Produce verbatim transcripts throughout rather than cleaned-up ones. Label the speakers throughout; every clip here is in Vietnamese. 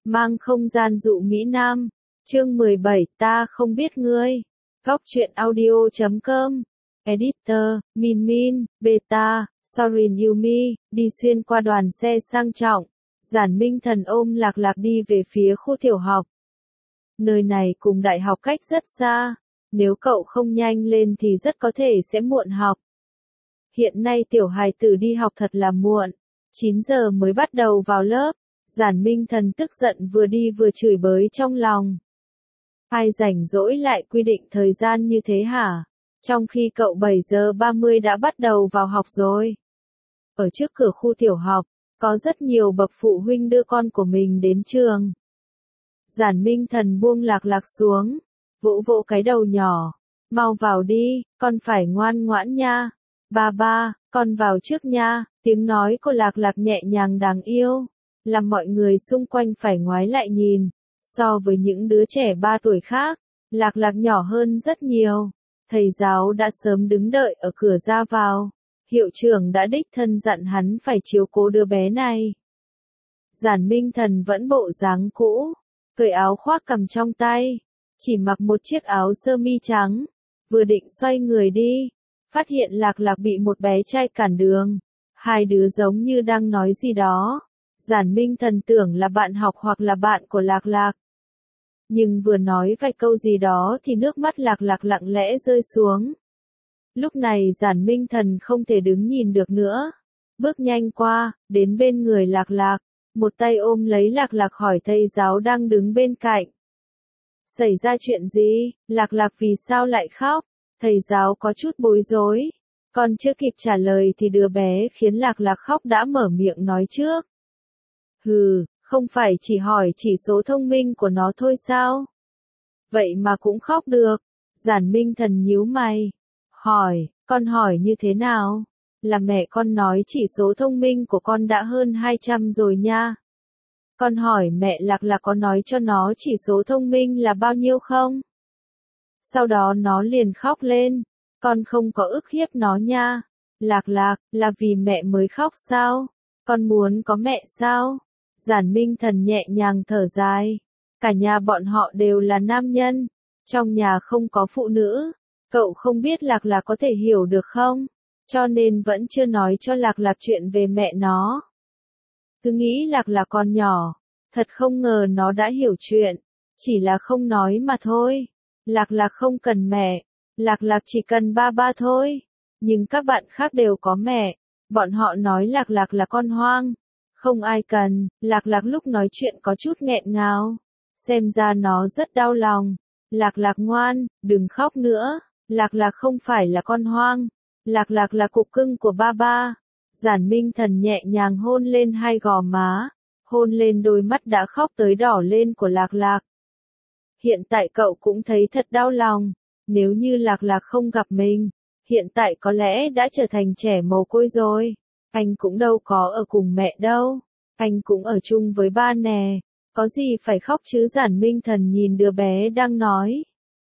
Speaker 1: mang không gian dụ Mỹ Nam. Chương mười bảy, ta không biết ngươi. Góc truyện audio chấm com. Editor, Min Min, Beta, Sorin Yumi, đi xuyên qua đoàn xe sang trọng. Giản Minh Thần ôm Lạc Lạc đi về phía khu tiểu học. Nơi này cùng đại học cách rất xa, nếu cậu không nhanh lên thì rất có thể sẽ muộn học. Hiện nay tiểu hài tử đi học thật là muộn, chín giờ mới bắt đầu vào lớp. Giản Minh Thần tức giận vừa đi vừa chửi bới trong lòng. Ai rảnh rỗi lại quy định thời gian như thế hả? Trong khi cậu bảy giờ ba mươi đã bắt đầu vào học rồi. Ở trước cửa khu tiểu học, có rất nhiều bậc phụ huynh đưa con của mình đến trường. Giản Minh Thần buông Lạc Lạc xuống, vỗ vỗ cái đầu nhỏ. Mau vào đi, con phải ngoan ngoãn nha. Ba ba, con vào trước nha. Tiếng nói của Lạc Lạc nhẹ nhàng đáng yêu, làm mọi người xung quanh phải ngoái lại nhìn. So với những đứa trẻ ba tuổi khác, Lạc Lạc nhỏ hơn rất nhiều. Thầy giáo đã sớm đứng đợi ở cửa ra vào. Hiệu trưởng đã đích thân dặn hắn phải chiếu cố đứa bé này. Giản Minh Thần vẫn bộ dáng cũ, cởi áo khoác cầm trong tay, chỉ mặc một chiếc áo sơ mi trắng, vừa định xoay người đi, phát hiện Lạc Lạc bị một bé trai cản đường. Hai đứa giống như đang nói gì đó. Giản Minh Thần tưởng là bạn học hoặc là bạn của Lạc Lạc. Nhưng vừa nói vài câu gì đó thì nước mắt Lạc Lạc lặng lẽ rơi xuống. Lúc này Giản Minh Thần không thể đứng nhìn được nữa. Bước nhanh qua, đến bên người Lạc Lạc, một tay ôm lấy Lạc Lạc hỏi thầy giáo đang đứng bên cạnh. Xảy ra chuyện gì? Lạc Lạc vì sao lại khóc? Thầy giáo có chút bối rối. Còn chưa kịp trả lời thì đứa bé khiến Lạc Lạc khóc đã mở miệng nói trước. Hừ, không phải chỉ hỏi chỉ số thông minh của nó thôi sao? Vậy mà cũng khóc được. Giản Minh Thần nhíu mày. Hỏi, con hỏi như thế nào? Là mẹ con nói chỉ số thông minh của con đã hơn hai trăm rồi nha. Con hỏi mẹ Lạc Lạc có nói cho nó chỉ số thông minh là bao nhiêu không? Sau đó nó liền khóc lên. Con không có ức hiếp nó nha. Lạc Lạc, là vì mẹ mới khóc sao? Con muốn có mẹ sao? Giản Minh Thần nhẹ nhàng thở dài. Cả nhà bọn họ đều là nam nhân. Trong nhà không có phụ nữ. Cậu không biết Lạc Lạc có thể hiểu được không? Cho nên vẫn chưa nói cho Lạc Lạc chuyện về mẹ nó. Cứ nghĩ Lạc Lạc còn nhỏ. Thật không ngờ nó đã hiểu chuyện. Chỉ là không nói mà thôi. Lạc Lạc không cần mẹ. Lạc Lạc chỉ cần ba ba thôi. Nhưng các bạn khác đều có mẹ. Bọn họ nói Lạc Lạc là con hoang. Không ai cần. Lạc Lạc lúc nói chuyện có chút nghẹn ngào. Xem ra nó rất đau lòng. Lạc Lạc ngoan, đừng khóc nữa. Lạc Lạc không phải là con hoang. Lạc Lạc là cục cưng của ba ba. Giản Minh Thần nhẹ nhàng hôn lên hai gò má. Hôn lên đôi mắt đã khóc tới đỏ lên của Lạc Lạc. Hiện tại cậu cũng thấy thật đau lòng. Nếu như Lạc Lạc không gặp mình, hiện tại có lẽ đã trở thành trẻ mồ côi rồi. Anh cũng đâu có ở cùng mẹ đâu. Anh cũng ở chung với ba nè. Có gì phải khóc chứ? Giản Minh Thần nhìn đứa bé đang nói.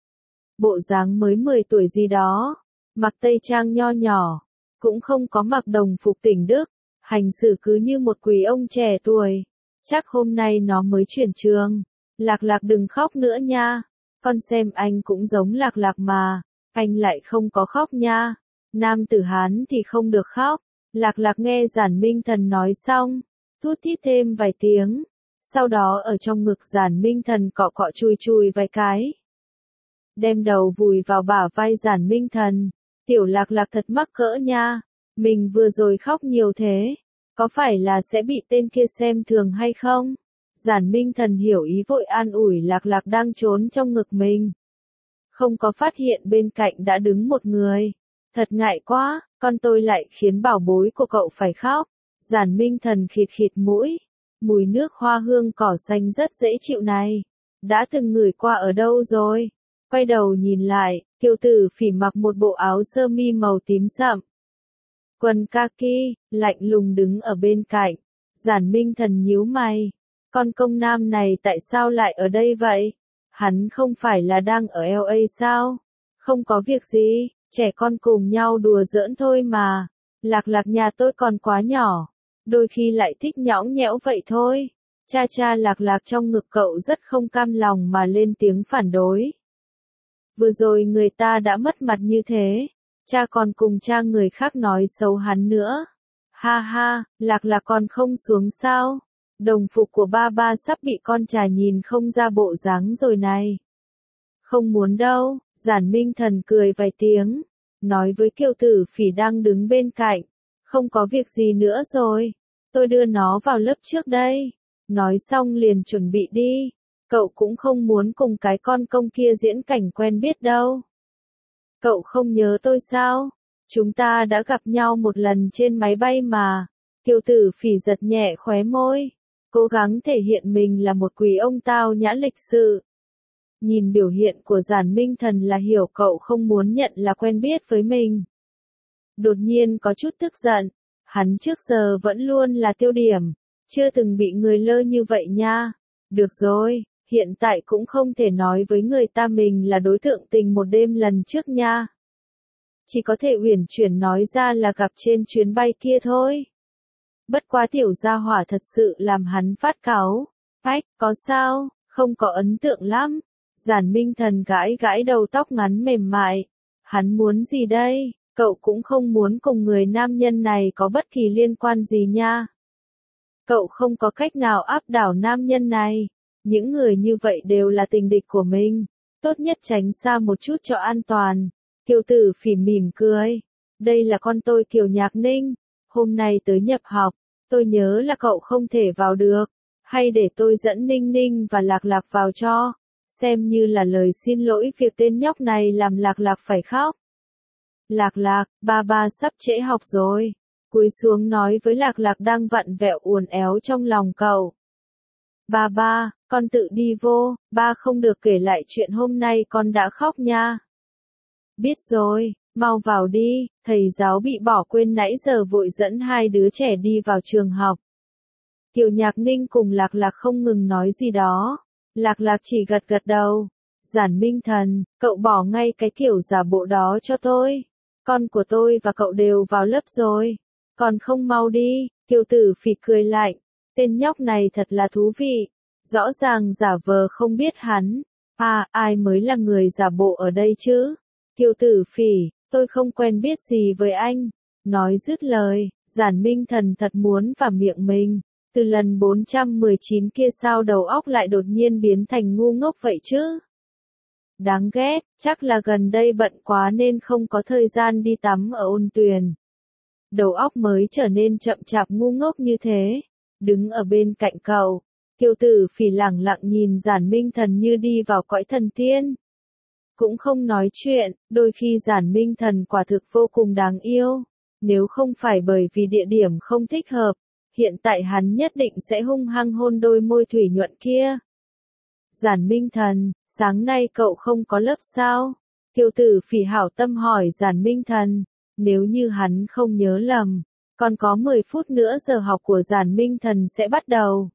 Speaker 1: Bộ dáng mới mười tuổi gì đó. Mặc tây trang nho nhỏ. Cũng không có mặc đồng phục tỉnh Đức. Hành xử cứ như một quý ông trẻ tuổi. Chắc hôm nay nó mới chuyển trường. Lạc Lạc đừng khóc nữa nha. Con xem anh cũng giống Lạc Lạc mà. Anh lại không có khóc nha. Nam tử Hán thì không được khóc. Lạc Lạc nghe Giản Minh Thần nói xong. Thút thít thêm vài tiếng. Sau đó ở trong ngực Giản Minh Thần cọ cọ chùi chùi vài cái. Đem đầu vùi vào bả vai Giản Minh Thần. Tiểu Lạc Lạc thật mắc cỡ nha. Mình vừa rồi khóc nhiều thế. Có phải là sẽ bị tên kia xem thường hay không? Giản Minh Thần hiểu ý vội an ủi Lạc Lạc đang trốn trong ngực mình. Không có phát hiện bên cạnh đã đứng một người. Thật ngại quá, con tôi lại khiến bảo bối của cậu phải khóc. Giản Minh Thần khịt khịt mũi. Mùi nước hoa hương cỏ xanh rất dễ chịu này. Đã từng ngửi qua ở đâu rồi? Quay đầu nhìn lại, Kiều Tử Phỉ mặc một bộ áo sơ mi màu tím sậm. Quần kaki, lạnh lùng đứng ở bên cạnh. Giản Minh Thần nhíu mày. Con công nam này tại sao lại ở đây vậy? Hắn không phải là đang ở lờ a sao? Không có việc gì, trẻ con cùng nhau đùa giỡn thôi mà. Lạc Lạc nhà tôi còn quá nhỏ. Đôi khi lại thích nhõng nhẽo vậy thôi. Cha cha lạc lạc trong ngực cậu rất không cam lòng mà lên tiếng phản đối. Vừa rồi người ta đã mất mặt như thế, cha còn cùng cha người khác nói xấu hắn nữa. Ha ha, lạc lạc còn không xuống sao? Đồng phục của ba ba sắp bị con trà nhìn không ra bộ dáng rồi này. Không muốn đâu, Giản Minh Thần cười vài tiếng, nói với Kiều Tử Phỉ đang đứng bên cạnh. Không có việc gì nữa rồi, tôi đưa nó vào lớp trước đây. Nói xong liền chuẩn bị đi, cậu cũng không muốn cùng cái con công kia diễn cảnh quen biết đâu. Cậu không nhớ tôi sao? Chúng ta đã gặp nhau một lần trên máy bay mà. Kiều Tử Phỉ giật nhẹ khóe môi, cố gắng thể hiện mình là một quý ông tao nhã lịch sự. Nhìn biểu hiện của Giản Minh Thần là hiểu cậu không muốn nhận là quen biết với mình. Đột nhiên có chút tức giận, hắn trước giờ vẫn luôn là tiêu điểm, chưa từng bị người lơ như vậy nha. Được rồi, hiện tại cũng không thể nói với người ta mình là đối tượng tình một đêm lần trước nha. Chỉ có thể uyển chuyển nói ra là gặp trên chuyến bay kia thôi. Bất quá tiểu gia hỏa thật sự làm hắn phát cáu. Ách, có sao, không có ấn tượng lắm. Giản Minh Thần gãi gãi đầu tóc ngắn mềm mại. Hắn muốn gì đây? Cậu cũng không muốn cùng người nam nhân này có bất kỳ liên quan gì nha. Cậu không có cách nào áp đảo nam nhân này. Những người như vậy đều là tình địch của mình. Tốt nhất tránh xa một chút cho an toàn. Kiều Tử Phỉ mỉm cười. Đây là con tôi Kiều Nhạc Ninh. Hôm nay tới nhập học. Tôi nhớ là cậu không thể vào được. Hay để tôi dẫn Ninh Ninh và Lạc Lạc vào cho. Xem như là lời xin lỗi việc tên nhóc này làm Lạc Lạc phải khóc. Lạc Lạc, ba ba sắp trễ học rồi. Cúi xuống nói với Lạc Lạc đang vặn vẹo uốn éo trong lòng cậu. Ba ba, con tự đi vô, ba không được kể lại chuyện hôm nay con đã khóc nha. Biết rồi, mau vào đi, thầy giáo bị bỏ quên nãy giờ vội dẫn hai đứa trẻ đi vào trường học. Kiều Nhạc Ninh cùng Lạc Lạc không ngừng nói gì đó. Lạc Lạc chỉ gật gật đầu. Giản Minh Thần, cậu bỏ ngay cái kiểu giả bộ đó cho tôi. Con của tôi và cậu đều vào lớp rồi. Còn không mau đi, Kiều Tử Phỉ cười lạnh. Tên nhóc này thật là thú vị. Rõ ràng giả vờ không biết hắn. À, ai mới là người giả bộ ở đây chứ? Kiều Tử Phỉ, tôi không quen biết gì với anh. Nói dứt lời, Giản Minh Thần thật muốn vào miệng mình. Từ lần bốn trăm mười chín kia sao đầu óc lại đột nhiên biến thành ngu ngốc vậy chứ? Đáng ghét, chắc là gần đây bận quá nên không có thời gian đi tắm ở ôn tuyền. Đầu óc mới trở nên chậm chạp ngu ngốc như thế. Đứng ở bên cạnh cậu, Kiều Tử Phỉ lẳng lặng nhìn Giản Minh Thần như đi vào cõi thần tiên. Cũng không nói chuyện, đôi khi Giản Minh Thần quả thực vô cùng đáng yêu. Nếu không phải bởi vì địa điểm không thích hợp, hiện tại hắn nhất định sẽ hung hăng hôn đôi môi thủy nhuận kia. Giản Minh Thần, sáng nay cậu không có lớp sao? Kiều Tử Phỉ hảo tâm hỏi Giản Minh Thần. Nếu như hắn không nhớ lầm, còn có mười phút nữa giờ học của Giản Minh Thần sẽ bắt đầu.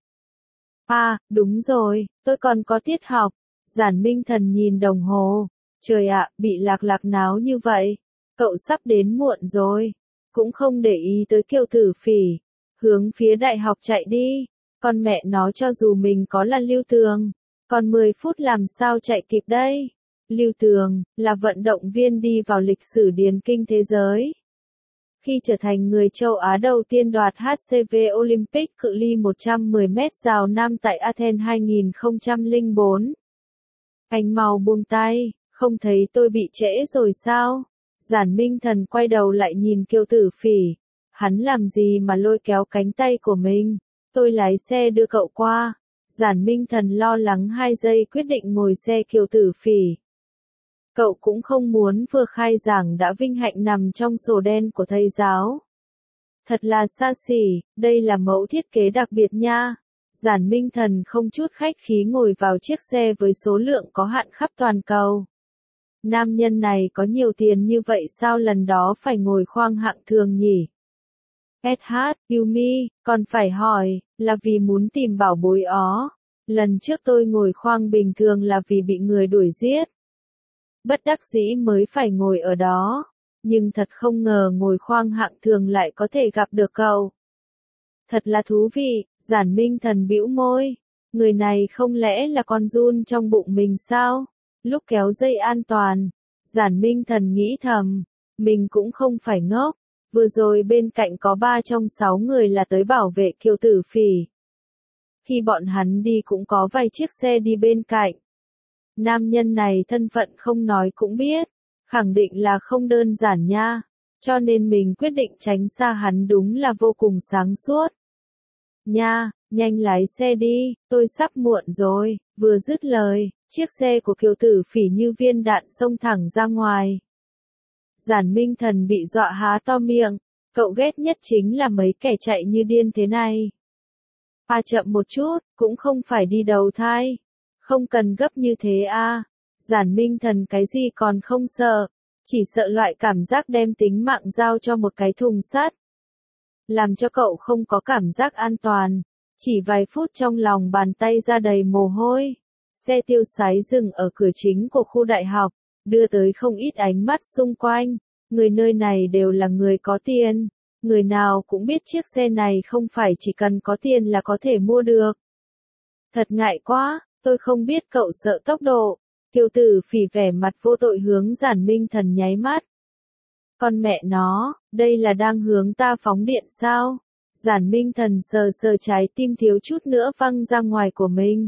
Speaker 1: À, đúng rồi, tôi còn có tiết học. Giản Minh Thần nhìn đồng hồ. Trời ạ, bị Lạc Lạc náo như vậy. Cậu sắp đến muộn rồi. Cũng không để ý tới Kiều Tử Phỉ. Hướng phía đại học chạy đi. Con mẹ nó cho dù mình có là Lưu Tường. Còn mười phút làm sao chạy kịp đây? Lưu Tường, là vận động viên đi vào lịch sử điền kinh thế giới. Khi trở thành người châu Á đầu tiên đoạt hát xê vê Olympic cự ly một trăm mười mét rào nam tại Athens hai nghìn không trăm lẻ bốn. Anh mau buông tay, không thấy tôi bị trễ rồi sao? Giản Minh Thần quay đầu lại nhìn Kiều Tử Phỉ. Hắn làm gì mà lôi kéo cánh tay của mình? Tôi lái xe đưa cậu qua. Giản Minh Thần lo lắng hai giây quyết định ngồi xe Kiều Tử Phỉ. Cậu cũng không muốn vừa khai giảng đã vinh hạnh nằm trong sổ đen của thầy giáo. Thật là xa xỉ, đây là mẫu thiết kế đặc biệt nha. Giản Minh Thần không chút khách khí ngồi vào chiếc xe với số lượng có hạn khắp toàn cầu. Nam nhân này có nhiều tiền như vậy sao lần đó phải ngồi khoang hạng thường nhỉ? ét hát, Yumi, còn phải hỏi, là vì muốn tìm bảo bối ó. Lần trước tôi ngồi khoang bình thường là vì bị người đuổi giết. Bất đắc dĩ mới phải ngồi ở đó. Nhưng thật không ngờ ngồi khoang hạng thường lại có thể gặp được cậu. Thật là thú vị, Giản Minh Thần bĩu môi. Người này không lẽ là con giun trong bụng mình sao? Lúc kéo dây an toàn, Giản Minh Thần nghĩ thầm, mình cũng không phải ngốc. Vừa rồi bên cạnh có ba trong sáu người là tới bảo vệ Kiều Tử Phỉ. Khi bọn hắn đi cũng có vài chiếc xe đi bên cạnh. Nam nhân này thân phận không nói cũng biết, khẳng định là không đơn giản nha, cho nên mình quyết định tránh xa hắn đúng là vô cùng sáng suốt. Nha, nhanh lái xe đi, tôi sắp muộn rồi, vừa dứt lời, chiếc xe của Kiều Tử Phỉ như viên đạn xông thẳng ra ngoài. Giản Minh Thần bị dọa há to miệng, cậu ghét nhất chính là mấy kẻ chạy như điên thế này. À chậm một chút, cũng không phải đi đầu thai. Không cần gấp như thế à. Giản Minh Thần cái gì còn không sợ, chỉ sợ loại cảm giác đem tính mạng giao cho một cái thùng sắt. Làm cho cậu không có cảm giác an toàn. Chỉ vài phút trong lòng bàn tay ra đầy mồ hôi. Xe tiêu sái dừng ở cửa chính của khu đại học, đưa tới không ít ánh mắt xung quanh. Người nơi này đều là người có tiền. Người nào cũng biết chiếc xe này không phải chỉ cần có tiền là có thể mua được. Thật ngại quá, tôi không biết cậu sợ tốc độ. Kiều Tử Phỉ vẻ mặt vô tội hướng Giản Minh Thần nháy mắt. Con mẹ nó, đây là đang hướng ta phóng điện sao? Giản Minh Thần sờ sờ trái tim thiếu chút nữa văng ra ngoài của mình.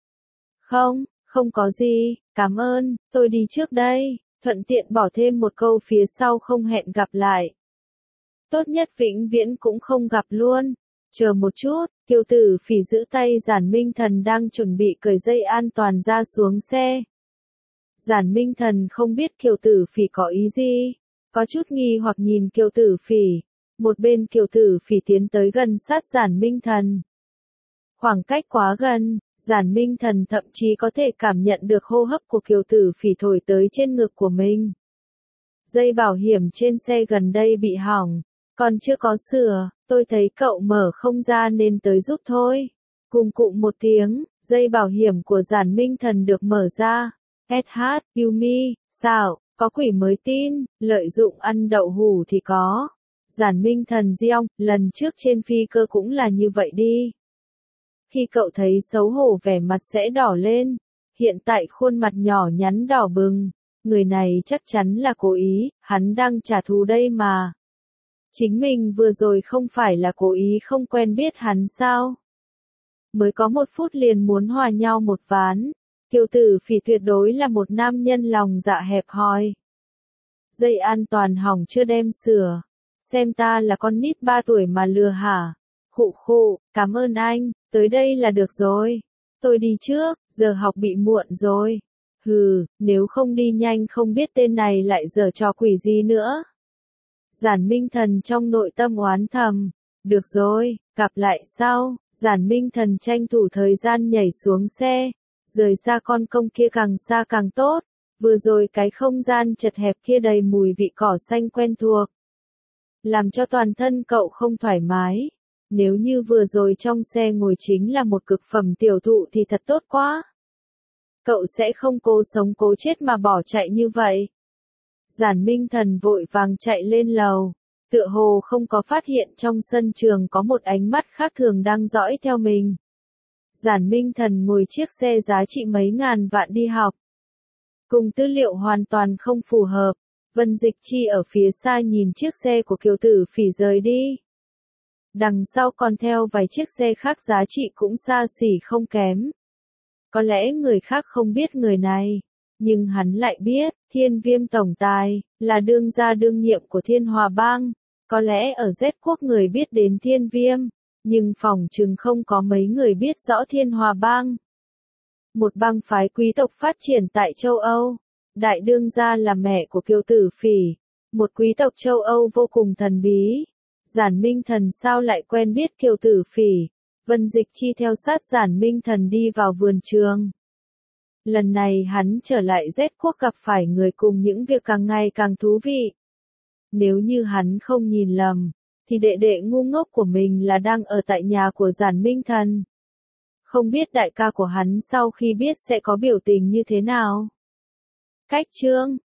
Speaker 1: Không, không có gì, cảm ơn, tôi đi trước đây, thuận tiện bỏ thêm một câu phía sau không hẹn gặp lại. Tốt nhất vĩnh viễn cũng không gặp luôn. Chờ một chút, Kiều Tử Phỉ giữ tay Giản Minh Thần đang chuẩn bị cởi dây an toàn ra xuống xe. Giản Minh Thần không biết Kiều Tử Phỉ có ý gì, có chút nghi hoặc nhìn Kiều Tử Phỉ. Một bên Kiều Tử Phỉ tiến tới gần sát Giản Minh Thần. Khoảng cách quá gần, Giản Minh Thần thậm chí có thể cảm nhận được hô hấp của Kiều Tử Phỉ thổi tới trên ngực của mình. Dây bảo hiểm trên xe gần đây bị hỏng, còn chưa có sửa, tôi thấy cậu mở không ra nên tới giúp thôi. Cùng cụm một tiếng, dây bảo hiểm của Giản Minh Thần được mở ra. ét hát, Yumi, sao, có quỷ mới tin, lợi dụng ăn đậu hủ thì có. Giản Minh Thần gieo, lần trước trên phi cơ cũng là như vậy đi. Khi cậu thấy xấu hổ vẻ mặt sẽ đỏ lên, hiện tại khuôn mặt nhỏ nhắn đỏ bừng, người này chắc chắn là cố ý, hắn đang trả thù đây mà. Chính mình vừa rồi không phải là cố ý không quen biết hắn sao? Mới có một phút liền muốn hòa nhau một ván. Kiều Tử Phỉ tuyệt đối là một nam nhân lòng dạ hẹp hòi. Dây an toàn hỏng chưa đem sửa. Xem ta là con nít ba tuổi mà lừa hả? Khụ khụ, cảm ơn anh, tới đây là được rồi. Tôi đi trước, giờ học bị muộn rồi. Hừ, nếu không đi nhanh không biết tên này lại giở trò quỷ gì nữa. Giản Minh Thần trong nội tâm oán thầm. Được rồi, gặp lại sau. Giản Minh Thần tranh thủ thời gian nhảy xuống xe. Rời xa con công kia càng xa càng tốt. Vừa rồi cái không gian chật hẹp kia đầy mùi vị cỏ xanh quen thuộc. Làm cho toàn thân cậu không thoải mái. Nếu như vừa rồi trong xe ngồi chính là một cực phẩm tiểu thụ thì thật tốt quá. Cậu sẽ không cố sống cố chết mà bỏ chạy như vậy. Giản Minh Thần vội vàng chạy lên lầu. Tựa hồ không có phát hiện trong sân trường có một ánh mắt khác thường đang dõi theo mình. Giản Minh Thần ngồi chiếc xe giá trị mấy ngàn vạn đi học. Cùng tư liệu hoàn toàn không phù hợp. Vân Dịch Chi ở phía xa nhìn chiếc xe của Kiều Tử Phỉ rời đi. Đằng sau còn theo vài chiếc xe khác giá trị cũng xa xỉ không kém. Có lẽ người khác không biết người này, nhưng hắn lại biết, Thiên Viêm tổng tài, là đương gia đương nhiệm của Thiên Hòa Bang. Có lẽ ở Z quốc người biết đến Thiên Viêm, nhưng phỏng chừng không có mấy người biết rõ Thiên Hòa Bang. Một bang phái quý tộc phát triển tại châu Âu. Đại đương gia là mẹ của Kiều Tử Phỉ, một quý tộc châu Âu vô cùng thần bí. Giản Minh Thần sao lại quen biết Kiều Tử Phỉ? Vân Dịch Chi theo sát Giản Minh Thần đi vào vườn trường. Lần này hắn trở lại Z quốc gặp phải người cùng những việc càng ngày càng thú vị. Nếu như hắn không nhìn lầm, thì đệ đệ ngu ngốc của mình là đang ở tại nhà của Giản Minh Thần. Không biết đại ca của hắn sau khi biết sẽ có biểu tình như thế nào. Cách chương